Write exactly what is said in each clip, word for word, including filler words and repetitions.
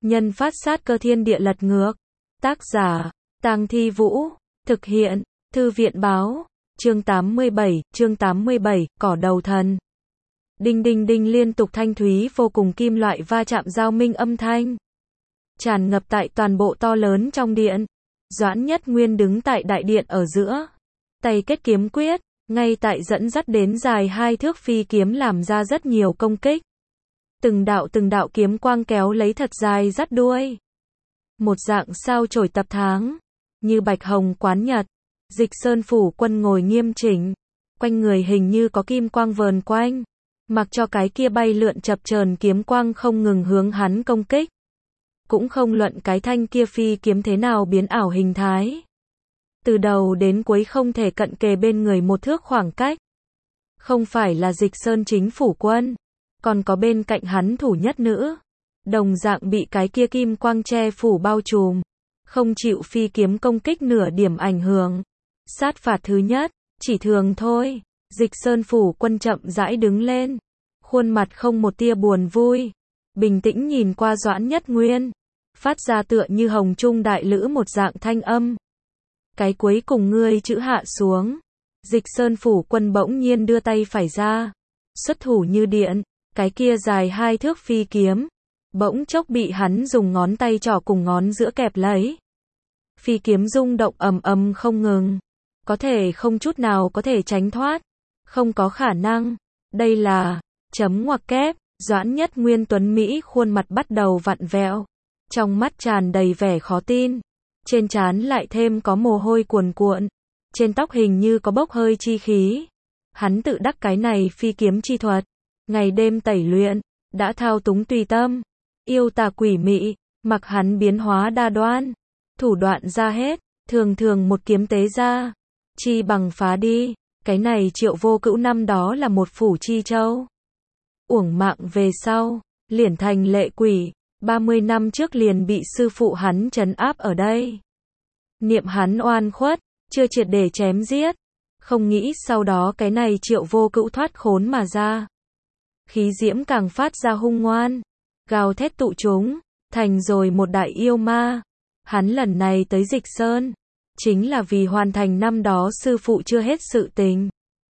Nhân phát sát cơ thiên địa lật ngược. Tác giả, Tang Thi Vũ. Thực hiện, Thư viện báo. Chương tám mươi bảy, chương tám mươi bảy, cỏ đầu thần. Đinh đinh đinh liên tục thanh thúy vô cùng kim loại va chạm giao minh âm thanh. Tràn ngập tại toàn bộ to lớn trong điện. Doãn Nhất Nguyên đứng tại đại điện ở giữa. Tay kết kiếm quyết, ngay tại dẫn dắt đến dài hai thước phi kiếm làm ra rất nhiều công kích. Từng đạo từng đạo kiếm quang kéo lấy thật dài dắt đuôi. Một dạng sao chổi tập tháng. Như bạch hồng quán nhật. Dịch Sơn Phủ Quân ngồi nghiêm chỉnh. Quanh người hình như có kim quang vờn quanh. Mặc cho cái kia bay lượn chập chờn kiếm quang không ngừng hướng hắn công kích. Cũng không luận cái thanh kia phi kiếm thế nào biến ảo hình thái. Từ đầu đến cuối không thể cận kề bên người một thước khoảng cách. Không phải là Dịch Sơn chính phủ quân. Còn có bên cạnh hắn thủ nhất nữ. Đồng dạng bị cái kia kim quang che phủ bao trùm. Không chịu phi kiếm công kích nửa điểm ảnh hưởng. Sát phạt thứ nhất, chỉ thường thôi. Dịch Sơn Phủ Quân chậm rãi đứng lên. Khuôn mặt không một tia buồn vui. Bình tĩnh nhìn qua Doãn Nhất Nguyên. Phát ra tựa như hồng trung đại lữ một dạng thanh âm. Cái cuối cùng ngươi chữ hạ xuống. Dịch Sơn Phủ Quân bỗng nhiên đưa tay phải ra. Xuất thủ như điện. Cái kia dài hai thước phi kiếm. Bỗng chốc bị hắn dùng ngón tay trỏ cùng ngón giữa kẹp lấy. Phi kiếm rung động ầm ầm không ngừng. Có thể không chút nào có thể tránh thoát. Không có khả năng. Đây là chấm ngoặc kép. Doãn Nhất Nguyên tuấn Mỹ khuôn mặt bắt đầu vặn vẹo. Trong mắt tràn đầy vẻ khó tin. Trên trán lại thêm có mồ hôi cuồn cuộn. Trên tóc hình như có bốc hơi chi khí. Hắn tự đắc cái này phi kiếm chi thuật. Ngày đêm tẩy luyện. Đã thao túng tùy tâm. Yêu tà quỷ mị. Mặc hắn biến hóa đa đoan. Thủ đoạn ra hết. Thường thường một kiếm tế ra. Chi bằng phá đi. Cái này Triệu Vô Cữu năm đó là một phủ chi châu. Uổng mạng về sau. Liền thành lệ quỷ. ba mươi năm trước liền bị sư phụ hắn trấn áp ở đây. Niệm hắn oan khuất. Chưa triệt để chém giết. Không nghĩ sau đó cái này Triệu Vô Cữu thoát khốn mà ra. Khí diễm càng phát ra hung ngoan. Gào thét tụ chúng. Thành rồi một đại yêu ma. Hắn lần này tới Dịch Sơn. Chính là vì hoàn thành năm đó sư phụ chưa hết sự tình.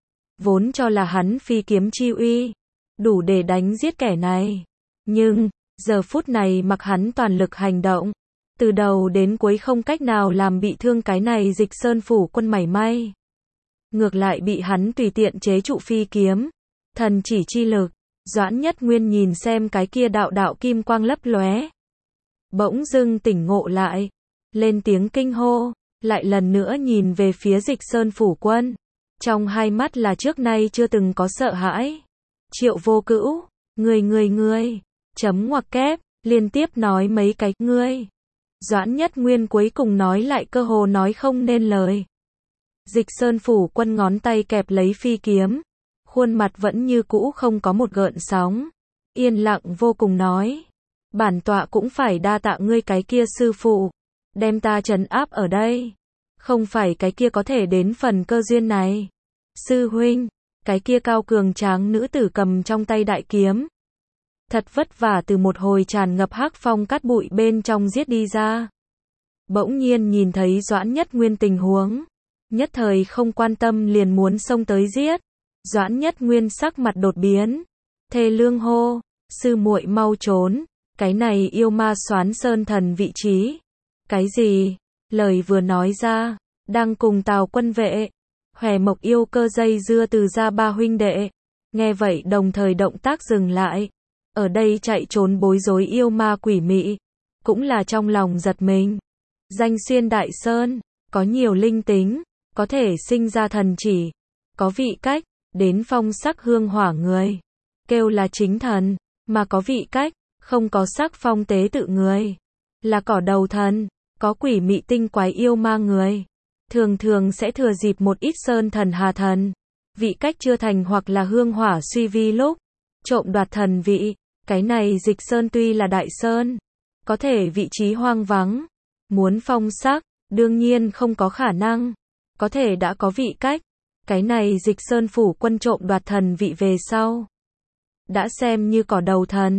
Vốn cho là hắn phi kiếm chi uy. Đủ để đánh giết kẻ này. Nhưng, giờ phút này mặc hắn toàn lực hành động. Từ đầu đến cuối không cách nào làm bị thương cái này Dịch Sơn Phủ Quân mảy may. Ngược lại bị hắn tùy tiện chế trụ phi kiếm. Thần chỉ chi lực. Doãn Nhất Nguyên nhìn xem cái kia đạo đạo kim quang lấp lóe. Bỗng dưng tỉnh ngộ lại. Lên tiếng kinh hô. Lại lần nữa nhìn về phía Dịch Sơn Phủ Quân. Trong hai mắt là trước nay chưa từng có sợ hãi. Triệu Vô Cữu. Ngươi ngươi ngươi. Chấm ngoặc kép. Liên tiếp nói mấy cái ngươi. Doãn Nhất Nguyên cuối cùng nói lại cơ hồ nói không nên lời. Dịch Sơn Phủ Quân ngón tay kẹp lấy phi kiếm. Khuôn mặt vẫn như cũ không có một gợn sóng. Yên lặng vô cùng nói. Bản tọa cũng phải đa tạ ngươi cái kia sư phụ. Đem ta trấn áp ở đây. Không phải cái kia có thể đến phần cơ duyên này. Sư huynh. Cái kia cao cường tráng nữ tử cầm trong tay đại kiếm. Thật vất vả từ một hồi tràn ngập hắc phong cát bụi bên trong giết đi ra. Bỗng nhiên nhìn thấy Doãn Nhất Nguyên tình huống. Nhất thời không quan tâm liền muốn xông tới giết. Doãn Nhất Nguyên sắc mặt đột biến. Thê lương hô. Sư muội mau trốn. Cái này yêu ma Xoán Sơn Thần vị trí. Cái gì? Lời vừa nói ra. Đang cùng Tào Quân vệ. Hòe Mộc yêu cơ dây dưa từ ra ba huynh đệ. Nghe vậy đồng thời động tác dừng lại. Ở đây chạy trốn bối rối yêu ma quỷ mị. Cũng là trong lòng giật mình. Danh xuyên Đại Sơn. Có nhiều linh tính. Có thể sinh ra thần chỉ. Có vị cách. Đến phong sắc hương hỏa người. Kêu là chính thần. Mà có vị cách. Không có sắc phong tế tự người. Là cỏ đầu thần. Có quỷ mị tinh quái yêu ma người. Thường thường sẽ thừa dịp một ít sơn thần hà thần. Vị cách chưa thành hoặc là hương hỏa suy vi lúc. Trộm đoạt thần vị. Cái này Dịch Sơn tuy là đại sơn. Có thể vị trí hoang vắng. Muốn phong sắc. Đương nhiên không có khả năng. Có thể đã có vị cách. Cái này Dịch Sơn Phủ Quân trộm đoạt thần vị về sau. Đã xem như cỏ đầu thần.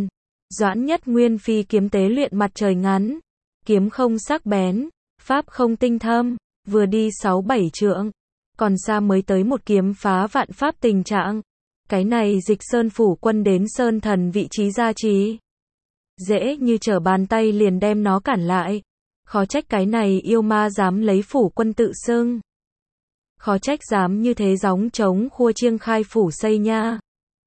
Doãn Nhất Nguyên phi kiếm tế luyện mặt trời ngắn, kiếm không sắc bén, pháp không tinh thâm, vừa đi sáu bảy trượng, còn xa mới tới một kiếm phá vạn pháp tình trạng. Cái này Dịch Sơn phủ quân đến sơn thần vị trí gia trì, dễ như trở bàn tay liền đem nó cản lại. Khó trách cái này yêu ma dám lấy phủ quân tự xưng. Khó trách dám như thế gióng trống khua chiêng khai phủ xây nha.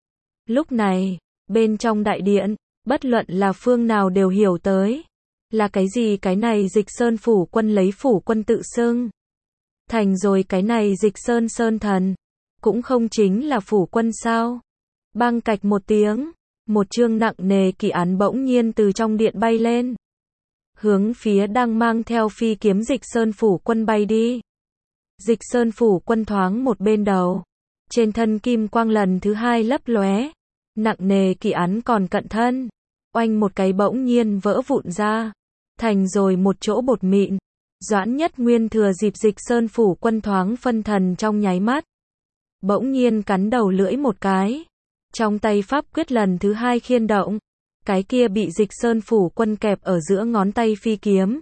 Lúc này, bên trong đại điện, bất luận là phương nào đều hiểu tới. Là cái gì cái này Dịch Sơn phủ quân lấy phủ quân tự xưng. Thành rồi cái này Dịch Sơn sơn thần. Cũng không chính là phủ quân sao. Bang cạch một tiếng, một chương nặng nề kỳ án bỗng nhiên từ trong điện bay lên. Hướng phía đang mang theo phi kiếm Dịch Sơn phủ quân bay đi. Dịch Sơn phủ quân thoáng một bên đầu. Trên thân kim quang lần thứ hai lấp lóe. Nặng nề kỳ án còn cận thân. Oanh một cái bỗng nhiên vỡ vụn ra. Thành rồi một chỗ bột mịn. Doãn Nhất Nguyên thừa dịp Dịch Sơn phủ quân thoáng phân thần trong nháy mắt. Bỗng nhiên cắn đầu lưỡi một cái. Trong tay pháp quyết lần thứ hai khiên động. Cái kia bị Dịch Sơn phủ quân kẹp ở giữa ngón tay phi kiếm.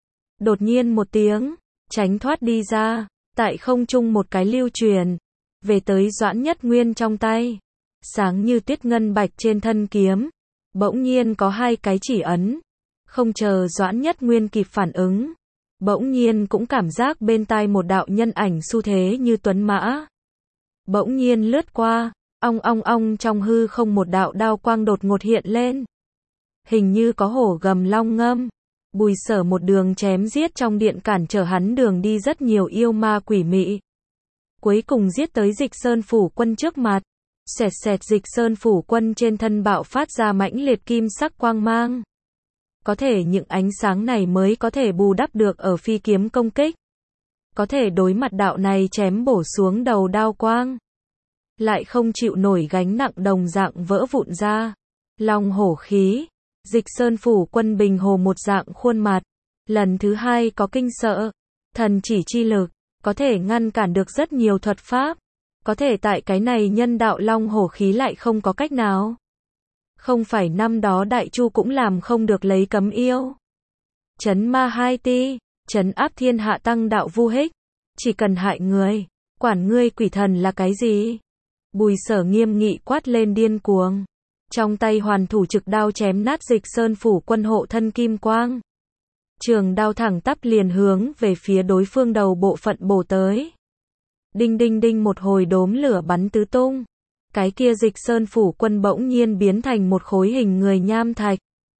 Đột nhiên một tiếng, tránh thoát đi ra, tại không trung một cái lưu truyền, về tới Doãn Nhất Nguyên trong tay. Sáng như tuyết ngân bạch trên thân kiếm, bỗng nhiên có hai cái chỉ ấn. Không chờ Doãn Nhất Nguyên kịp phản ứng, bỗng nhiên cũng cảm giác bên tai một đạo nhân ảnh xu thế như tuấn mã. Bỗng nhiên lướt qua, ong ong ong trong hư không một đạo đao quang đột ngột hiện lên. Hình như có hổ gầm long ngâm. Bùi Sở một đường chém giết trong điện cản trở hắn đường đi rất nhiều yêu ma quỷ mị. Cuối cùng giết tới Dịch Sơn phủ quân trước mặt. Xẹt xẹt Dịch Sơn phủ quân trên thân bạo phát ra mãnh liệt kim sắc quang mang. Có thể những ánh sáng này mới có thể bù đắp được ở phi kiếm công kích. Có thể đối mặt đạo này chém bổ xuống đầu đao quang. Lại không chịu nổi gánh nặng đồng dạng vỡ vụn ra. Long hổ khí. Dịch Sơn phủ quân bình hồ một dạng khuôn mặt. Lần thứ hai có kinh sợ. Thần chỉ chi lực. Có thể ngăn cản được rất nhiều thuật pháp. Có thể tại cái này nhân đạo long hổ khí lại không có cách nào. Không phải năm đó Đại Chu cũng làm không được lấy cấm yêu. Chấn ma hai ti. Chấn áp thiên hạ tăng đạo vu hích. Chỉ cần hại người. Quản ngươi quỷ thần là cái gì? Bùi Sở nghiêm nghị quát lên điên cuồng. Trong tay hoàn thủ trực đao chém nát Dịch Sơn phủ quân hộ thân kim quang. Trường đao thẳng tắp liền hướng về phía đối phương đầu bộ phận bổ tới. Đinh đinh đinh một hồi đốm lửa bắn tứ tung. Cái kia Dịch Sơn phủ quân bỗng nhiên biến thành một khối hình người nham thạch.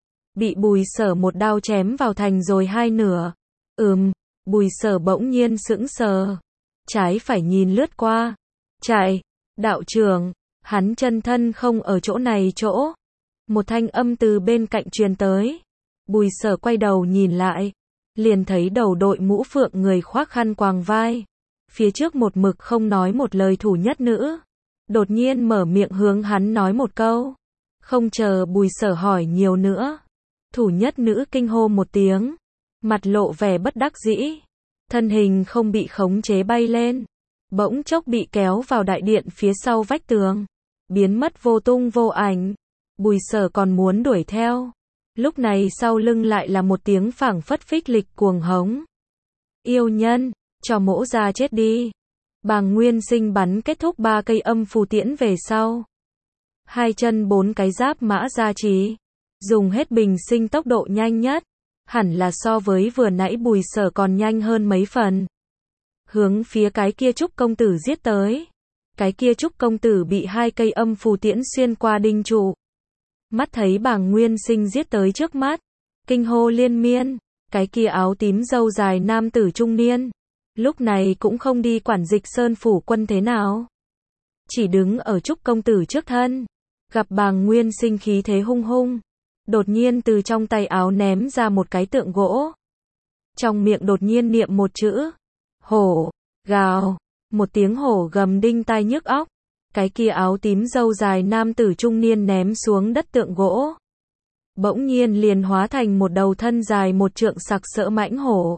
Bị Bùi Sở một đao chém vào thành rồi hai nửa. Ừm, Bùi Sở bỗng nhiên sững sờ. Trái phải nhìn lướt qua. Chạy, đạo trưởng. Hắn chân thân không ở chỗ này chỗ. Một thanh âm từ bên cạnh truyền tới. Bùi Sở quay đầu nhìn lại. Liền thấy đầu đội mũ phượng người khoác khăn quàng vai. Phía trước một mực không nói một lời thủ nhất nữ. Đột nhiên mở miệng hướng hắn nói một câu. Không chờ Bùi Sở hỏi nhiều nữa. Thủ nhất nữ kinh hô một tiếng. Mặt lộ vẻ bất đắc dĩ. Thân hình không bị khống chế bay lên. Bỗng chốc bị kéo vào đại điện phía sau vách tường. Biến mất vô tung vô ảnh. Bùi Sở còn muốn đuổi theo. Lúc này sau lưng lại là một tiếng phảng phất phích lịch cuồng hống. Yêu nhân, cho mỗ ra chết đi. Bàng Nguyên Sinh bắn kết thúc ba cây âm phù tiễn về sau. Hai chân bốn cái giáp mã gia trì. Dùng hết bình sinh tốc độ nhanh nhất. Hẳn là so với vừa nãy Bùi Sở còn nhanh hơn mấy phần. Hướng phía cái kia Trúc công tử giết tới. Cái kia Trúc công tử bị hai cây âm phù tiễn xuyên qua đinh trụ. Mắt thấy Bàng Nguyên Sinh giết tới trước mắt. Kinh hô liên miên. Cái kia áo tím râu dài nam tử trung niên. Lúc này cũng không đi quản Dịch Sơn phủ quân thế nào. Chỉ đứng ở Trúc công tử trước thân. Gặp Bàng Nguyên Sinh khí thế hung hung. Đột nhiên từ trong tay áo ném ra một cái tượng gỗ. Trong miệng đột nhiên niệm một chữ. Hổ, gào. Một tiếng hổ gầm đinh tai nhức óc. Cái kia áo tím râu dài nam tử trung niên ném xuống đất tượng gỗ. Bỗng nhiên liền hóa thành một đầu thân dài một trượng sặc sỡ mãnh hổ.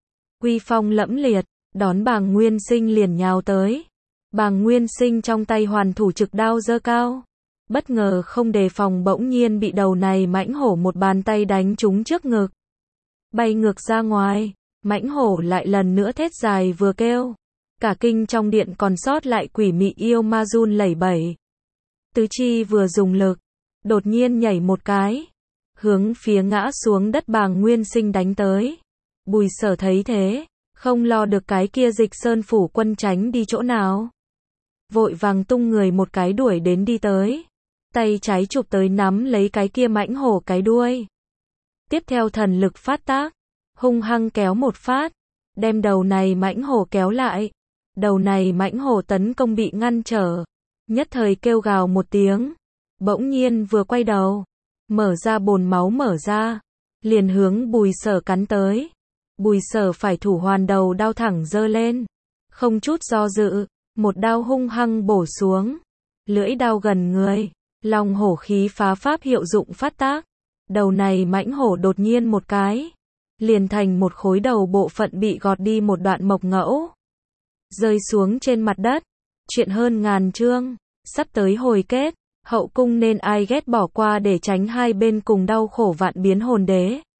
Uy phong lẫm liệt, đón Bàng Nguyên Sinh liền nhào tới. Bàng Nguyên Sinh trong tay hoàn thủ trực đao giơ cao. Bất ngờ không đề phòng bỗng nhiên bị đầu này mãnh hổ một bàn tay đánh trúng trước ngực. Bay ngược ra ngoài, mãnh hổ lại lần nữa thét dài vừa kêu. Cả kinh trong điện còn sót lại quỷ mị yêu ma run lẩy bẩy. Tứ chi vừa dùng lực, đột nhiên nhảy một cái, hướng phía ngã xuống đất Bàng Nguyên Sinh đánh tới. Bùi Sở thấy thế, không lo được cái kia Dịch Sơn phủ quân tránh đi chỗ nào. Vội vàng tung người một cái đuổi đến đi tới. Tay trái chụp tới nắm lấy cái kia mãnh hổ cái đuôi. Tiếp theo thần lực phát tác, hung hăng kéo một phát, đem đầu này mãnh hổ kéo lại. Đầu này mãnh hổ tấn công bị ngăn trở, nhất thời kêu gào một tiếng, bỗng nhiên vừa quay đầu, mở ra bồn máu mở ra, liền hướng Bùi Sở cắn tới. Bùi Sở phải thủ hoàn đầu đao thẳng giơ lên, không chút do dự, một đao hung hăng bổ xuống, lưỡi đao gần người, long hổ khí phá pháp hiệu dụng phát tác, đầu này mãnh hổ đột nhiên một cái, liền thành một khối đầu bộ phận bị gọt đi một đoạn mộc ngẫu, rơi xuống trên mặt đất. Chuyện hơn ngàn chương, sắp tới hồi kết, hậu cung nên ai ghét bỏ qua để tránh hai bên cùng đau khổ vạn biến hồn đế.